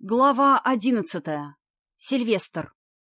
Глава 11. Сильвестр.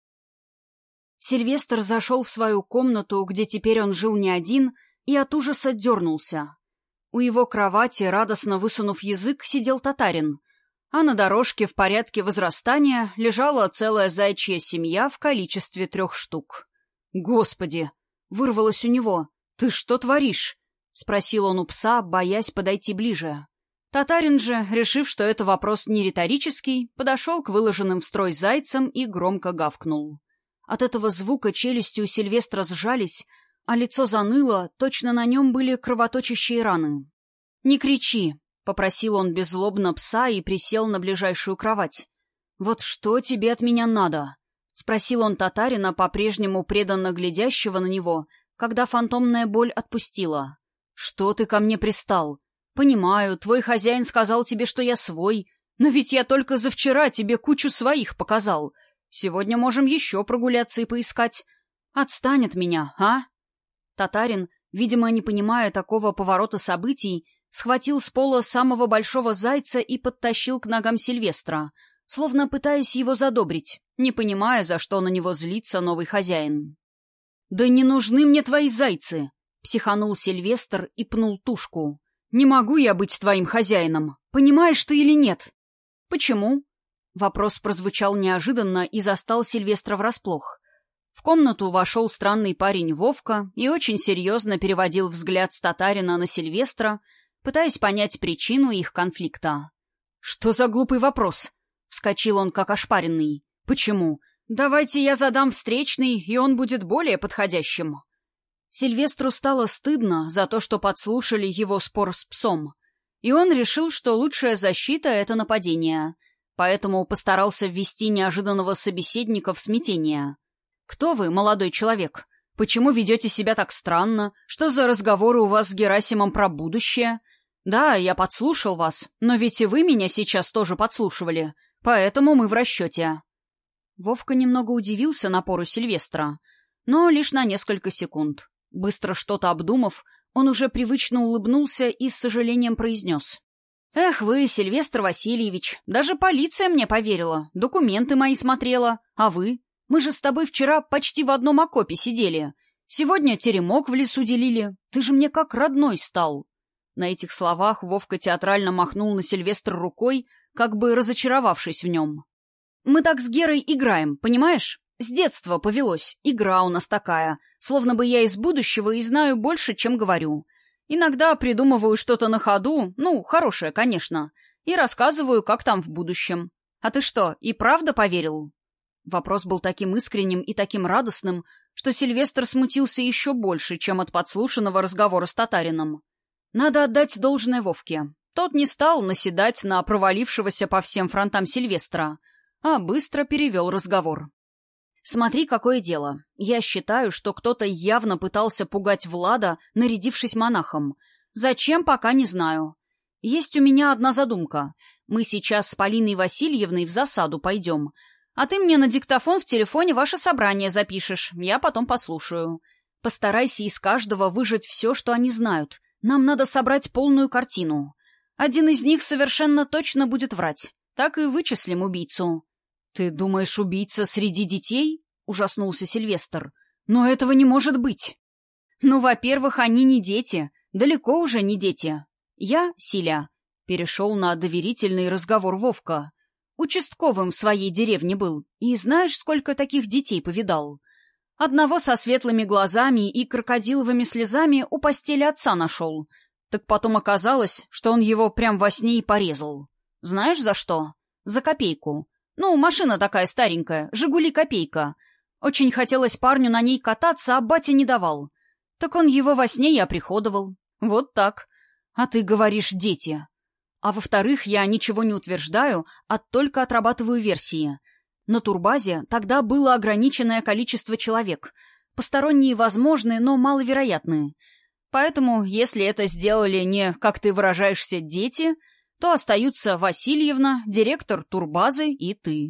Сильвестр зашел в свою комнату, где теперь он жил не один, и от ужаса дернулся. У его кровати, радостно высунув язык, сидел татарин, а на дорожке в порядке возрастания лежала целая заячья семья в количестве 3 штук. «Господи!» — вырвалось у него. «Ты что творишь?» — спросил он у пса, боясь подойти ближе. Татарин же, решив, что это вопрос не риторический, подошел к выложенным в строй зайцам и громко гавкнул. От этого звука челюсти у Сильвестра сжались, а лицо заныло, точно на нем были кровоточащие раны. «Не кричи!» — попросил он беззлобно пса и присел на ближайшую кровать. «Вот что тебе от меня надо?» — спросил он татарина, по-прежнему преданно глядящего на него, когда фантомная боль отпустила. «Что ты ко мне пристал? Понимаю, твой хозяин сказал тебе, что я свой, но ведь я только завчера тебе кучу своих показал. Сегодня можем еще прогуляться и поискать. Отстань от меня, а?» Татарин, видимо, не понимая такого поворота событий, схватил с пола самого большого зайца и подтащил к ногам Сильвестра, словно пытаясь его задобрить, не понимая, за что на него злится новый хозяин. «Да не нужны мне твои зайцы!» — психанул Сильвестр и пнул тушку. «Не могу я быть твоим хозяином. Понимаешь ты или нет?» «Почему?» Вопрос прозвучал неожиданно и застал Сильвестра врасплох. В комнату вошел странный парень Вовка и очень серьезно переводил взгляд с татарина на Сильвестра, пытаясь понять причину их конфликта. «Что за глупый вопрос?» — вскочил он как ошпаренный. «Почему? Давайте я задам встречный, и он будет более подходящим». Сильвестру стало стыдно за то, что подслушали его спор с псом, и он решил, что лучшая защита — это нападение, поэтому постарался ввести неожиданного собеседника в смятение. «Кто вы, молодой человек? Почему ведете себя так странно? Что за разговоры у вас с Герасимом про будущее? Да, я подслушал вас, но ведь и вы меня сейчас тоже подслушивали, поэтому мы в расчете». Вовка немного удивился напору Сильвестра, но лишь на несколько секунд. Быстро что-то обдумав, он уже привычно улыбнулся и с сожалением произнес. «Эх вы, Сильвестр Васильевич, даже полиция мне поверила, документы мои смотрела. А вы? Мы же с тобой вчера почти в одном окопе сидели. Сегодня теремок в лесу делили. Ты же мне как родной стал». На этих словах Вовка театрально махнул на Сильвестра рукой, как бы разочаровавшись в нем. «Мы так с Герой играем, понимаешь? С детства повелось. Игра у нас такая, словно бы я из будущего и знаю больше, чем говорю. Иногда придумываю что-то на ходу, ну, хорошее, конечно, и рассказываю, как там в будущем. А ты что, и правда поверил?» Вопрос был таким искренним и таким радостным, что Сильвестр смутился еще больше, чем от подслушанного разговора с татарином. Надо отдать должное Вовке. Тот не стал наседать на провалившегося по всем фронтам Сильвестра, а быстро перевел разговор. «Смотри, какое дело. Я считаю, что кто-то явно пытался пугать Влада, нарядившись монахом. Зачем, пока не знаю. Есть у меня одна задумка. Мы сейчас с Полиной Васильевной в засаду пойдем. А ты мне на диктофон в телефоне ваше собрание запишешь. Я потом послушаю. Постарайся из каждого выжать все, что они знают. Нам надо собрать полную картину. Один из них совершенно точно будет врать. Так и вычислим убийцу». «Ты думаешь, убийца среди детей?» — ужаснулся Сильвестр. «Но этого не может быть». «Ну, во-первых, они не дети. Далеко уже не дети. Я, Силя», — перешел на доверительный разговор Вовка, «участковым в своей деревне был. И знаешь, сколько таких детей повидал? Одного со светлыми глазами и крокодиловыми слезами у постели отца нашел. Так потом оказалось, что он его прям во сне и порезал. Знаешь, за что? За копейку. Ну, машина такая старенькая, «Жигули» копейка. Очень хотелось парню на ней кататься, а батя не давал. Так он его во сне и оприходовал. Вот так. А ты говоришь «дети». А во-вторых, я ничего не утверждаю, а только отрабатываю версии. На турбазе тогда было ограниченное количество человек. Посторонние возможны, но маловероятные. Поэтому, если это сделали не, как ты выражаешься, дети, то остаются Васильевна, директор турбазы и ты.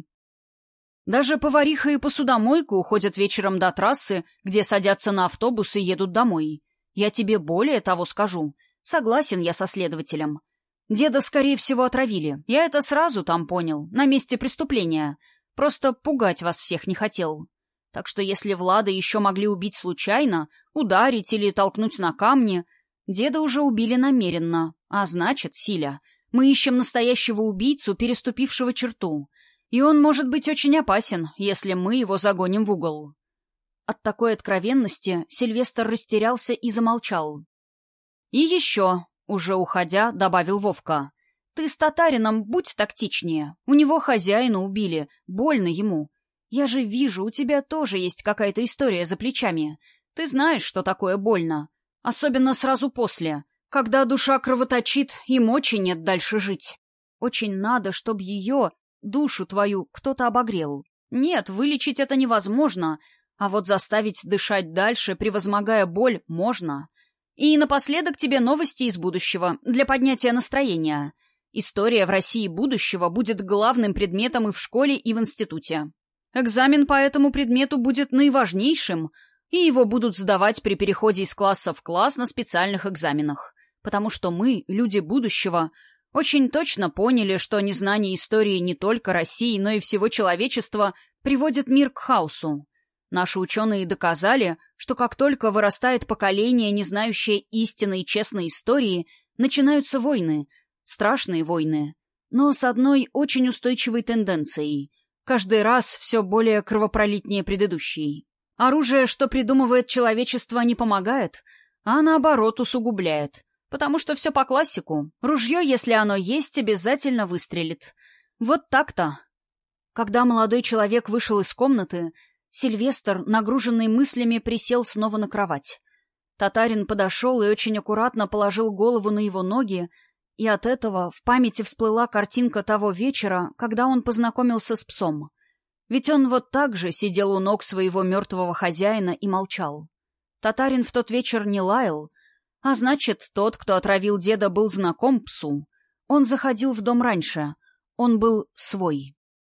Даже повариха и посудомойка уходят вечером до трассы, где садятся на автобус и едут домой. Я тебе более того скажу. Согласен я со следователем. Деда, скорее всего, отравили. Я это сразу там понял, на месте преступления. Просто пугать вас всех не хотел. Так что если Влада еще могли убить случайно, ударить или толкнуть на камни, деда уже убили намеренно. А значит, Силя, мы ищем настоящего убийцу, переступившего черту. И он может быть очень опасен, если мы его загоним в угол. От такой откровенности Сильвестр растерялся и замолчал. «И еще», — уже уходя, добавил Вовка, — «ты с татарином будь тактичнее. У него хозяина убили, больно ему. Я же вижу, у тебя тоже есть какая-то история за плечами. Ты знаешь, что такое больно. Особенно сразу после, когда душа кровоточит и мочи нет дальше жить. Очень надо, чтобы ее, душу твою, кто-то обогрел. Нет, вылечить это невозможно, а вот заставить дышать дальше, превозмогая боль, можно. И напоследок тебе новости из будущего, для поднятия настроения. История в России будущего будет главным предметом и в школе, и в институте. Экзамен по этому предмету будет наиважнейшим, и его будут сдавать при переходе из класса в класс на специальных экзаменах. Потому что мы, люди будущего, очень точно поняли, что незнание истории не только России, но и всего человечества приводит мир к хаосу. Наши ученые доказали, что как только вырастает поколение, не знающее истинной и честной истории, начинаются войны, страшные войны, но с одной очень устойчивой тенденцией. Каждый раз все более кровопролитнее предыдущей. Оружие, что придумывает человечество, не помогает, а наоборот усугубляет. Потому что все по классику. Ружье, если оно есть, обязательно выстрелит. Вот так-то. Когда молодой человек вышел из комнаты, Сильвестр, нагруженный мыслями, присел снова на кровать. Татарин подошел и очень аккуратно положил голову на его ноги, и от этого в памяти всплыла картинка того вечера, когда он познакомился с псом. Ведь он вот так же сидел у ног своего мертвого хозяина и молчал. Татарин в тот вечер не лаял, а значит, тот, кто отравил деда, был знаком псу. Он заходил в дом раньше. Он был свой.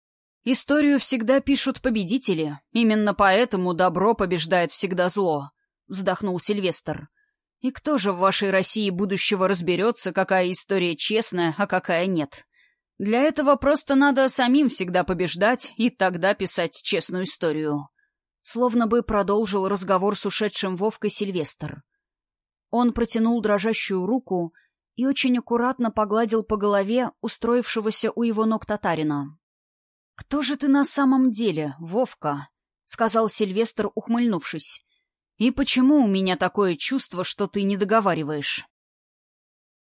«Историю всегда пишут победители. Именно поэтому добро побеждает всегда зло», — вздохнул Сильвестр. «И кто же в вашей России будущего разберется, какая история честная, а какая нет? Для этого просто надо самим всегда побеждать и тогда писать честную историю». Словно бы продолжил разговор с ушедшим Вовкой Сильвестр. Он протянул дрожащую руку и очень аккуратно погладил по голове устроившегося у его ног татарина. «Кто же ты на самом деле, Вовка?» — сказал Сильвестр, ухмыльнувшись. «И почему у меня такое чувство, что ты не договариваешь?»